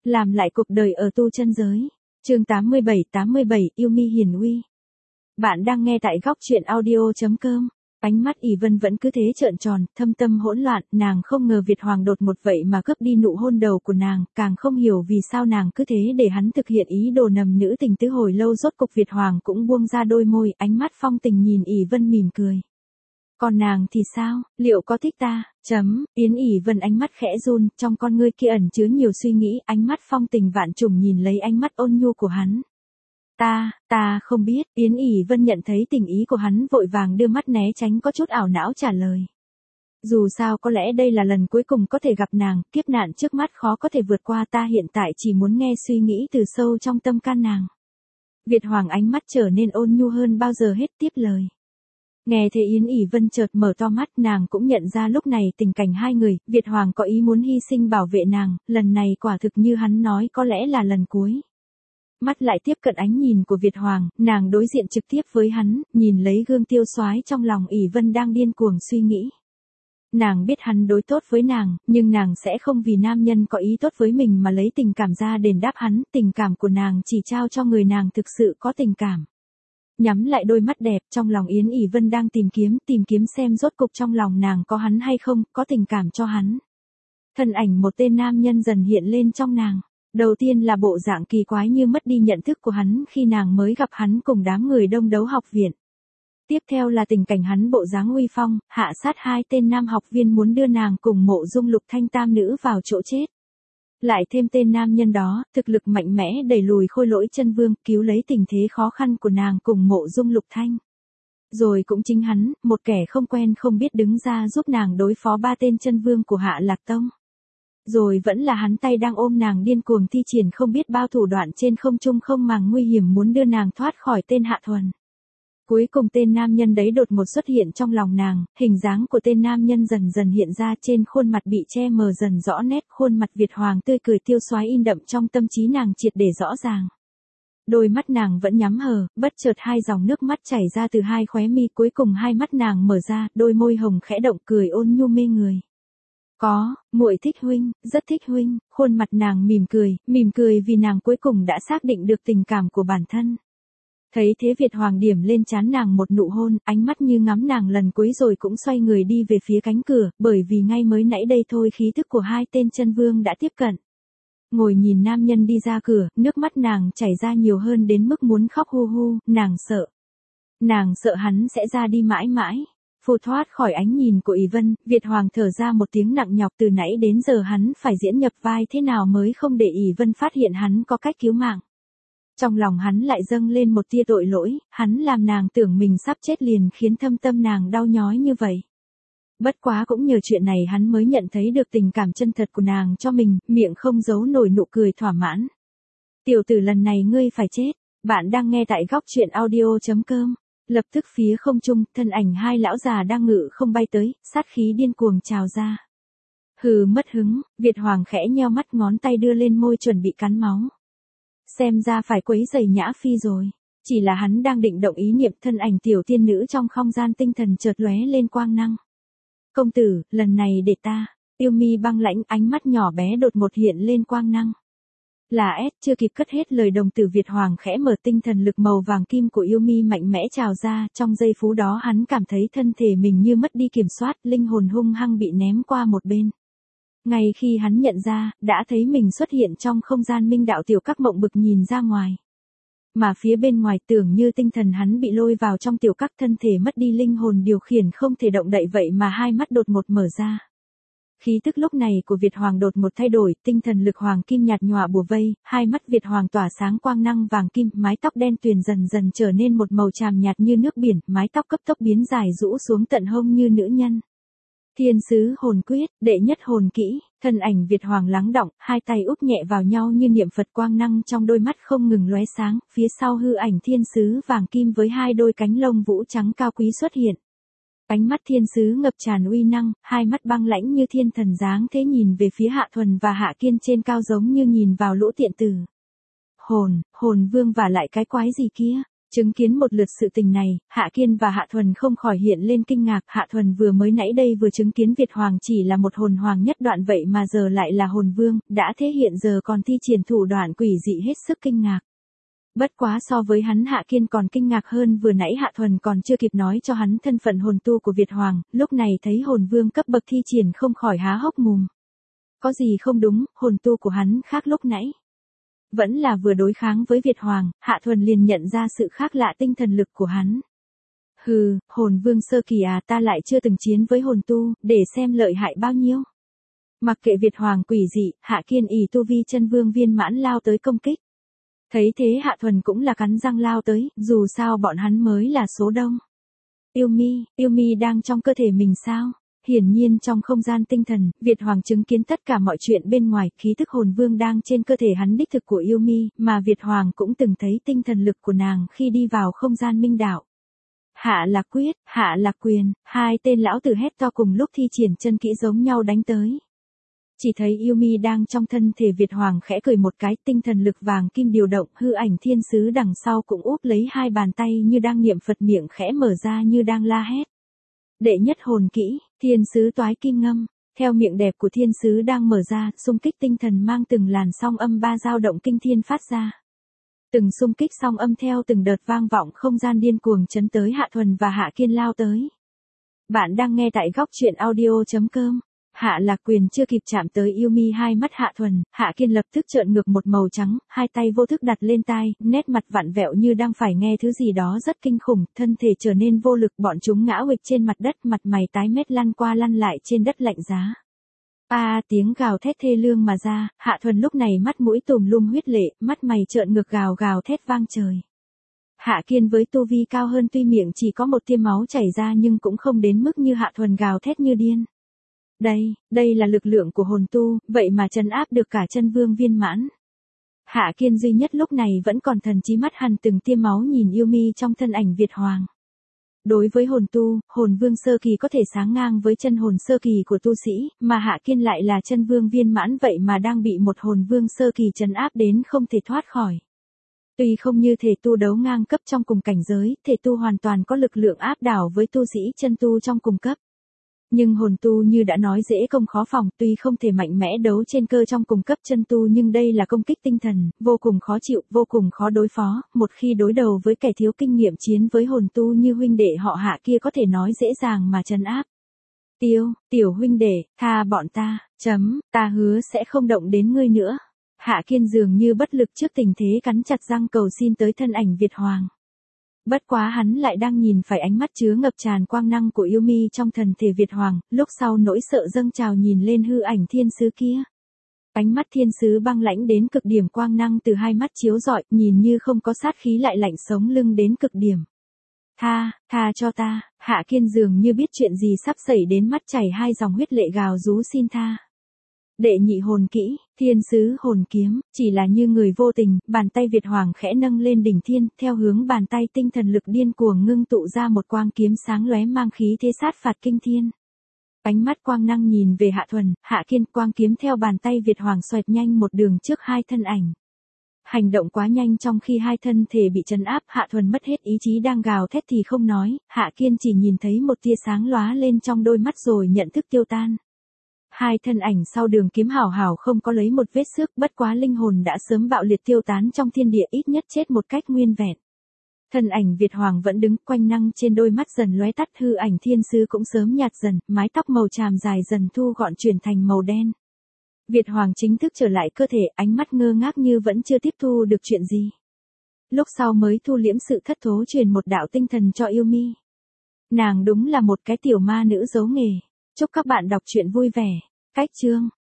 Làm lại cuộc đời ở tu chân giới. Chương 87, yêu mi hiền uy. Bạn đang nghe tại góc truyện audio.com. Ánh mắt ỷ Vân vẫn cứ thế trợn tròn, thâm tâm hỗn loạn, nàng không ngờ Việt Hoàng đột một vậy mà cướp đi nụ hôn đầu của nàng, càng không hiểu vì sao nàng cứ thế để hắn thực hiện ý đồ nầm nữ tình tứ hồi lâu. Rốt cục Việt Hoàng cũng buông ra đôi môi, ánh mắt phong tình nhìn ỷ Vân mỉm cười. Còn nàng thì sao, liệu có thích ta? Yến ỷ Vân ánh mắt khẽ run, trong con ngươi kia ẩn chứa nhiều suy nghĩ, ánh mắt phong tình vạn trùng nhìn lấy ánh mắt ôn nhu của hắn. Ta không biết, Yến ỷ Vân nhận thấy tình ý của hắn vội vàng đưa mắt né tránh, có chút ảo não trả lời. Dù sao có lẽ đây là lần cuối cùng có thể gặp nàng, kiếp nạn trước mắt khó có thể vượt qua, ta hiện tại chỉ muốn nghe suy nghĩ từ sâu trong tâm can nàng. Việt Hoàng ánh mắt trở nên ôn nhu hơn bao giờ hết, tiếp lời. Nghe thế Yến ỷ Vân chợt mở to mắt, nàng cũng nhận ra lúc này tình cảnh hai người, Việt Hoàng có ý muốn hy sinh bảo vệ nàng, lần này quả thực như hắn nói có lẽ là lần cuối. Mắt lại tiếp cận ánh nhìn của Việt Hoàng, nàng đối diện trực tiếp với hắn, nhìn lấy gương tiêu soái trong lòng ỷ Vân đang điên cuồng suy nghĩ. Nàng biết hắn đối tốt với nàng, nhưng nàng sẽ không vì nam nhân có ý tốt với mình mà lấy tình cảm ra đền đáp hắn, tình cảm của nàng chỉ trao cho người nàng thực sự có tình cảm. Nhắm lại đôi mắt đẹp, trong lòng Yến ỷ Vân đang tìm kiếm xem rốt cục trong lòng nàng có hắn hay không, có tình cảm cho hắn. Thân ảnh một tên nam nhân dần hiện lên trong nàng. Đầu tiên là bộ dạng kỳ quái như mất đi nhận thức của hắn khi nàng mới gặp hắn cùng đám người đông đấu học viện. Tiếp theo là tình cảnh hắn bộ dáng uy phong, hạ sát hai tên nam học viên muốn đưa nàng cùng Mộ Dung Lục Thanh tam nữ vào chỗ chết. Lại thêm tên nam nhân đó, thực lực mạnh mẽ đẩy lùi Khôi Lỗi Chân Vương, cứu lấy tình thế khó khăn của nàng cùng Mộ Dung Lục Thanh. Rồi cũng chính hắn, một kẻ không quen không biết đứng ra giúp nàng đối phó ba tên chân vương của Hạ Lạc Tông. Rồi vẫn là hắn tay đang ôm nàng điên cuồng thi triển không biết bao thủ đoạn trên không trung không màng nguy hiểm muốn đưa nàng thoát khỏi tên Hạ Thuần. Cuối cùng tên nam nhân đấy đột ngột xuất hiện trong lòng nàng, hình dáng của tên nam nhân dần dần hiện ra, trên khuôn mặt bị che mờ dần rõ nét, khuôn mặt Việt Hoàng tươi cười tiêu soái in đậm trong tâm trí nàng triệt để rõ ràng. Đôi mắt nàng vẫn nhắm hờ, bất chợt hai dòng nước mắt chảy ra từ hai khóe mi, cuối cùng hai mắt nàng mở ra, đôi môi hồng khẽ động, cười ôn nhu mê người. Muội thích huynh, rất thích huynh, khuôn mặt nàng mỉm cười vì nàng cuối cùng đã xác định được tình cảm của bản thân. Thấy thế Việt Hoàng điểm lên trán nàng một nụ hôn, ánh mắt như ngắm nàng lần cuối rồi cũng xoay người đi về phía cánh cửa, bởi vì ngay mới nãy đây thôi khí thức của hai tên chân vương đã tiếp cận. Ngồi nhìn nam nhân đi ra cửa, nước mắt nàng chảy ra nhiều hơn đến mức muốn khóc hu hu, nàng sợ hắn sẽ ra đi mãi mãi. Phù thoát khỏi ánh nhìn của ỷ Vân, Việt Hoàng thở ra một tiếng nặng nhọc, từ nãy đến giờ hắn phải diễn nhập vai thế nào mới không để ỷ Vân phát hiện hắn có cách cứu mạng. Trong lòng hắn lại dâng lên một tia tội lỗi, hắn làm nàng tưởng mình sắp chết liền khiến thâm tâm nàng đau nhói như vậy. Bất quá cũng nhờ chuyện này hắn mới nhận thấy được tình cảm chân thật của nàng cho mình, miệng không giấu nổi nụ cười thỏa mãn. Tiểu tử lần này ngươi phải chết, bạn đang nghe tại góc truyện audio.com. Lập tức phía không trung, thân ảnh hai lão già đang ngự không bay tới, sát khí điên cuồng trào ra. Hừ, mất hứng, Việt Hoàng khẽ nheo mắt, ngón tay đưa lên môi chuẩn bị cắn máu. Xem ra phải quấy rầy Nhã Phi rồi. Chỉ là hắn đang định động ý niệm, thân ảnh tiểu tiên nữ trong không gian tinh thần chợt lóe lên quang năng. Công tử, lần này để ta. Yêu mi băng lãnh, ánh mắt nhỏ bé đột ngột hiện lên quang năng. Là chưa kịp cất hết lời đồng tử Việt Hoàng khẽ mở, tinh thần lực màu vàng kim của yêu mi mạnh mẽ trào ra, trong giây phút đó hắn cảm thấy thân thể mình như mất đi kiểm soát, linh hồn hung hăng bị ném qua một bên. Ngay khi hắn nhận ra, đã thấy mình xuất hiện trong không gian minh đạo tiểu các, mộng bực nhìn ra ngoài. Mà phía bên ngoài tưởng như tinh thần hắn bị lôi vào trong tiểu các, thân thể mất đi linh hồn điều khiển không thể động đậy, vậy mà hai mắt đột ngột mở ra. Khí tức lúc này của Việt Hoàng đột ngột thay đổi, tinh thần lực hoàng kim nhạt nhòa bùa vây, hai mắt Việt Hoàng tỏa sáng quang năng vàng kim, mái tóc đen tuyền dần dần trở nên một màu tràm nhạt như nước biển, mái tóc cấp tốc biến dài rũ xuống tận hông như nữ nhân. Thiên sứ hồn quyết, đệ nhất hồn kỹ, thân ảnh Việt Hoàng lắng đọng, hai tay úp nhẹ vào nhau như niệm Phật, quang năng trong đôi mắt không ngừng lóe sáng, phía sau hư ảnh thiên sứ vàng kim với hai đôi cánh lông vũ trắng cao quý xuất hiện. Ánh mắt thiên sứ ngập tràn uy năng, hai mắt băng lãnh như thiên thần dáng thế nhìn về phía Hạ Thuần và Hạ Kiên trên cao giống như nhìn vào lũ tiện tử. Hồn vương và lại cái quái gì kia? Chứng kiến một lượt sự tình này, Hạ Kiên và Hạ Thuần không khỏi hiện lên kinh ngạc. Hạ Thuần vừa mới nãy đây vừa chứng kiến Việt Hoàng chỉ là một hồn hoàng nhất đoạn vậy mà giờ lại là hồn vương, đã thế hiện giờ còn thi triển thủ đoạn quỷ dị hết sức kinh ngạc. Bất quá so với hắn Hạ Kiên còn kinh ngạc hơn, vừa nãy Hạ Thuần còn chưa kịp nói cho hắn thân phận hồn tu của Việt Hoàng, lúc này thấy hồn vương cấp bậc thi triển không khỏi há hốc mồm. Có gì không đúng, hồn tu của hắn khác lúc nãy. Vẫn là vừa đối kháng với Việt Hoàng, Hạ Thuần liền nhận ra sự khác lạ tinh thần lực của hắn. Hừ, hồn vương sơ kỳ à, ta lại chưa từng chiến với hồn tu, để xem lợi hại bao nhiêu. Mặc kệ Việt Hoàng quỷ dị, Hạ Kiên ỷ tu vi chân vương viên mãn lao tới công kích. Thấy thế Hạ Thuần cũng là cắn răng lao tới, dù sao bọn hắn mới là số đông. Yêu mi đang trong cơ thể mình sao? Hiển nhiên trong không gian tinh thần, Việt Hoàng chứng kiến tất cả mọi chuyện bên ngoài, khí thức hồn vương đang trên cơ thể hắn đích thực của Yêu Mi, mà Việt Hoàng cũng từng thấy tinh thần lực của nàng khi đi vào không gian minh đạo. Hạ Lạc Quyết, Hạ Lạc Quyền, hai tên lão tử hét to cùng lúc thi triển chân kỹ giống nhau đánh tới. Chỉ thấy Yêu Mi đang trong thân thể Việt Hoàng khẽ cười một cái, tinh thần lực vàng kim điều động, hư ảnh thiên sứ đằng sau cũng úp lấy hai bàn tay như đang niệm Phật, miệng khẽ mở ra như đang la hét. Đệ nhất hồn kỹ, thiên sứ toái kim ngâm, theo miệng đẹp của thiên sứ đang mở ra, xung kích tinh thần mang từng làn song âm ba dao động kinh thiên phát ra. Từng xung kích song âm theo từng đợt vang vọng không gian điên cuồng chấn tới Hạ Thuần và Hạ Kiên lao tới. Bạn đang nghe tại góc truyện audio.com. Hạ Lạc Quyền chưa kịp chạm tới Yêu Mi hai mắt Hạ Thuần, Hạ Kiên lập tức trợn ngược một màu trắng, hai tay vô thức đặt lên tai, nét mặt vặn vẹo như đang phải nghe thứ gì đó rất kinh khủng, thân thể trở nên vô lực, bọn chúng ngã huỵch trên mặt đất, mặt mày tái mét lăn qua lăn lại trên đất lạnh giá. Tiếng gào thét thê lương mà ra, Hạ Thuần lúc này mắt mũi tùm lum huyết lệ, mắt mày trợn ngược gào gào thét vang trời. Hạ Kiên với tu vi cao hơn tuy miệng chỉ có một tia máu chảy ra nhưng cũng không đến mức như Hạ Thuần gào thét như điên. Đây là lực lượng của hồn tu, vậy mà trấn áp được cả chân vương viên mãn. Hạ Kiên duy nhất lúc này vẫn còn thần trí, mắt hằn từng tia máu nhìn Yêu Mi trong thân ảnh Việt Hoàng. Đối với hồn tu, hồn vương sơ kỳ có thể sáng ngang với chân hồn sơ kỳ của tu sĩ, mà Hạ Kiên lại là chân vương viên mãn vậy mà đang bị một hồn vương sơ kỳ trấn áp đến không thể thoát khỏi. Tuy không như thể tu đấu ngang cấp trong cùng cảnh giới, thể tu hoàn toàn có lực lượng áp đảo với tu sĩ chân tu trong cùng cấp. Nhưng hồn tu như đã nói dễ công khó phòng, tuy không thể mạnh mẽ đấu trên cơ trong cùng cấp chân tu nhưng đây là công kích tinh thần, vô cùng khó chịu, vô cùng khó đối phó, một khi đối đầu với kẻ thiếu kinh nghiệm chiến với hồn tu như huynh đệ họ Hạ kia có thể nói dễ dàng mà trấn áp. Tiểu huynh đệ, tha bọn ta, ta hứa sẽ không động đến ngươi nữa. Hạ Kiên dường như bất lực trước tình thế, cắn chặt răng cầu xin tới thân ảnh Việt Hoàng. Bất quá hắn lại đang nhìn phải ánh mắt chứa ngập tràn quang năng của Yêu Mi trong thần thể Việt Hoàng, lúc sau nỗi sợ dâng trào nhìn lên hư ảnh thiên sứ kia. Ánh mắt thiên sứ băng lãnh đến cực điểm, quang năng từ hai mắt chiếu rọi, nhìn như không có sát khí lại lạnh sống lưng đến cực điểm. Tha cho ta, Hạ Kiên dường như biết chuyện gì sắp xảy đến, mắt chảy hai dòng huyết lệ gào rú xin tha. Đệ nhị hồn kỹ, thiên sứ hồn kiếm, chỉ là như người vô tình, bàn tay Việt Hoàng khẽ nâng lên đỉnh thiên, theo hướng bàn tay tinh thần lực điên cuồng ngưng tụ ra một quang kiếm sáng lóe mang khí thế sát phạt kinh thiên. Ánh mắt quang năng nhìn về Hạ Thuần, Hạ Kiên, quang kiếm theo bàn tay Việt Hoàng xoẹt nhanh một đường trước hai thân ảnh. Hành động quá nhanh, trong khi hai thân thể bị trấn áp, Hạ Thuần mất hết ý chí đang gào thét thì không nói, Hạ Kiên chỉ nhìn thấy một tia sáng lóa lên trong đôi mắt rồi nhận thức tiêu tan. Hai thân ảnh sau đường kiếm hảo hảo không có lấy một vết xước, bất quá linh hồn đã sớm bạo liệt tiêu tán trong thiên địa, ít nhất chết một cách nguyên vẹn. Thân ảnh Việt Hoàng vẫn đứng, quanh năng trên đôi mắt dần lóe tắt, hư ảnh thiên sứ cũng sớm nhạt dần, mái tóc màu tràm dài dần thu gọn chuyển thành màu đen. Việt Hoàng chính thức trở lại cơ thể, ánh mắt ngơ ngác như vẫn chưa tiếp thu được chuyện gì. Lúc sau mới thu liễm sự thất thố, truyền một đạo tinh thần cho Yêu Mi. Nàng đúng là một cái tiểu ma nữ giấu nghề. Chúc các bạn đọc truyện vui vẻ. Cách chương